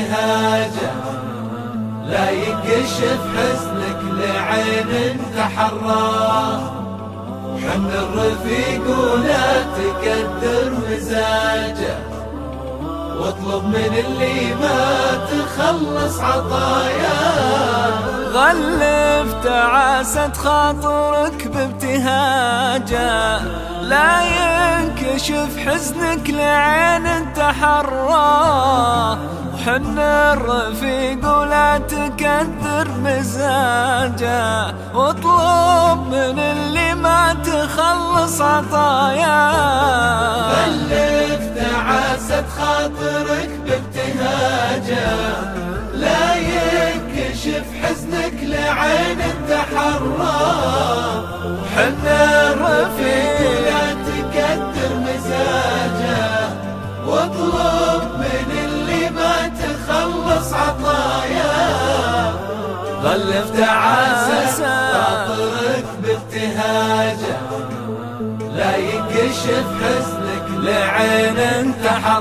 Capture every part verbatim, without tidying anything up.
بابتهاجه، لا ينكشف حزنك لعين تحراه. حن الرفيق ولا تكدر مزاجه، واطلب من اللي ما تخلص عطاياه. غلف تعاسة خاطرك بابتهاجه، لا ينكشف حزنك لعين تحراه. وحن الرفيق ولا تكدر مزاجه، واطلب من اللي ما تخلص عطاياه. غلف تعاسة خاطرك بابتهاجه، لا ينكشف حزنك لعين تحراه. حن الرفيق لا تكدر مزاجه، واطلب من اللي ما تخلص عطاياه. غلف تعاسة خاطرك بابتهاجه، لا ينكشف حزنك لعين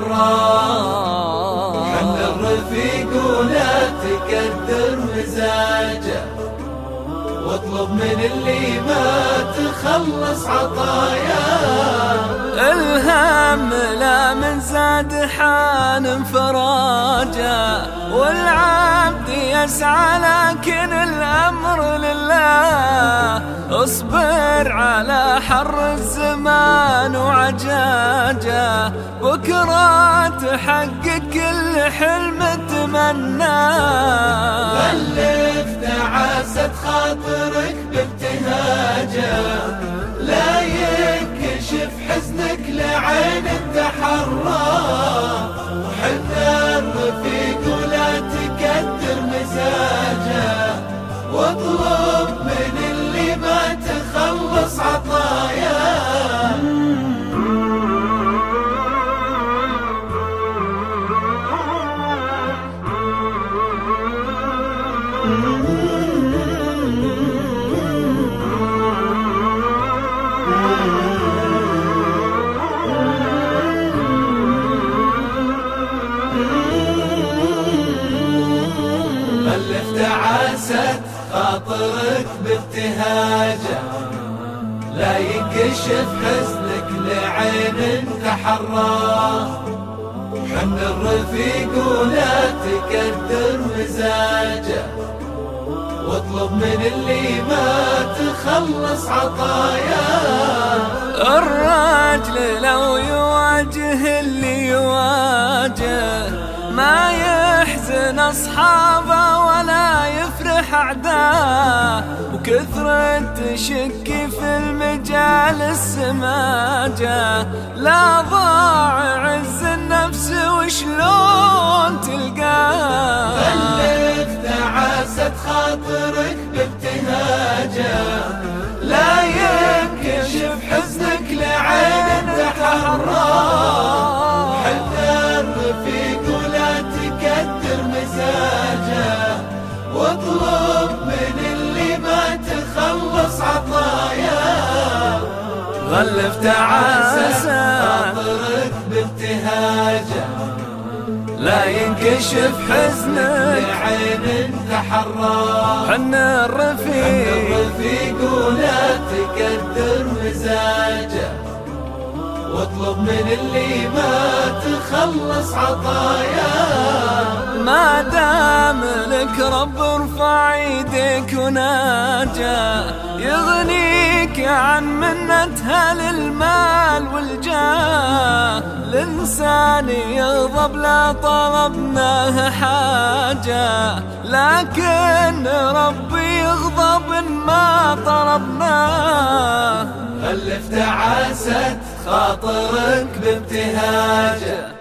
تحراه. حن الرفيق ولا تكدر مزاجه، واطلب من اللي ما تخلص عطاياه. الهم لا من زاد حان انفراجه، والعبد يسعى لكن الأمر لله. اصبر على حر الزمان وعجاجه، بكرة تحقق كل حلم تمناه. غلف تعاسة خاطرك بابتهاجه، لا ينكشف حزنك لعين تحراه. وحن الرفيق ولا تكدر مزاجه، واطلب من اللي ما تخلص عطاياه. غلف تعاسة خاطرك بابتهاجه، لا ينكشف حزنك لعين تحراه. حن الرفيق ولا تكدر مزاجه، واطلب من اللي ما تخلص عطاياه. الراجل لو يواجه اللي يواجه، ما يحزن أصحابه ولا يفرح أعداه. وكثرة تشك في المجال السماجة، لا ضاع عز النفس وشلون تلقاه. غلف تعاسة خاطرك بابتهاجه، لا ينكشف حزنك لعين تحراه. حن الرفيق ولا تكدر مزاجه، واطلب من اللي ما تخلص عطاياه. غلف تعاسة خاطرك بابتهاجه، لا ينكشف حزنك لعين تحراه. حن الرفيق ولا تكدر مزاجه، واطلب من اللي ما تخلص عطاياه. ما دام لك رب ارفع ايديك وناجه، يغنيك عن منتها للمال والجاه. الإنسان يغضب لا طلبناه حاجة، لكن ربي يغضب إن ما طلبناه. غلف تعاسة خاطرك بابتهاجه،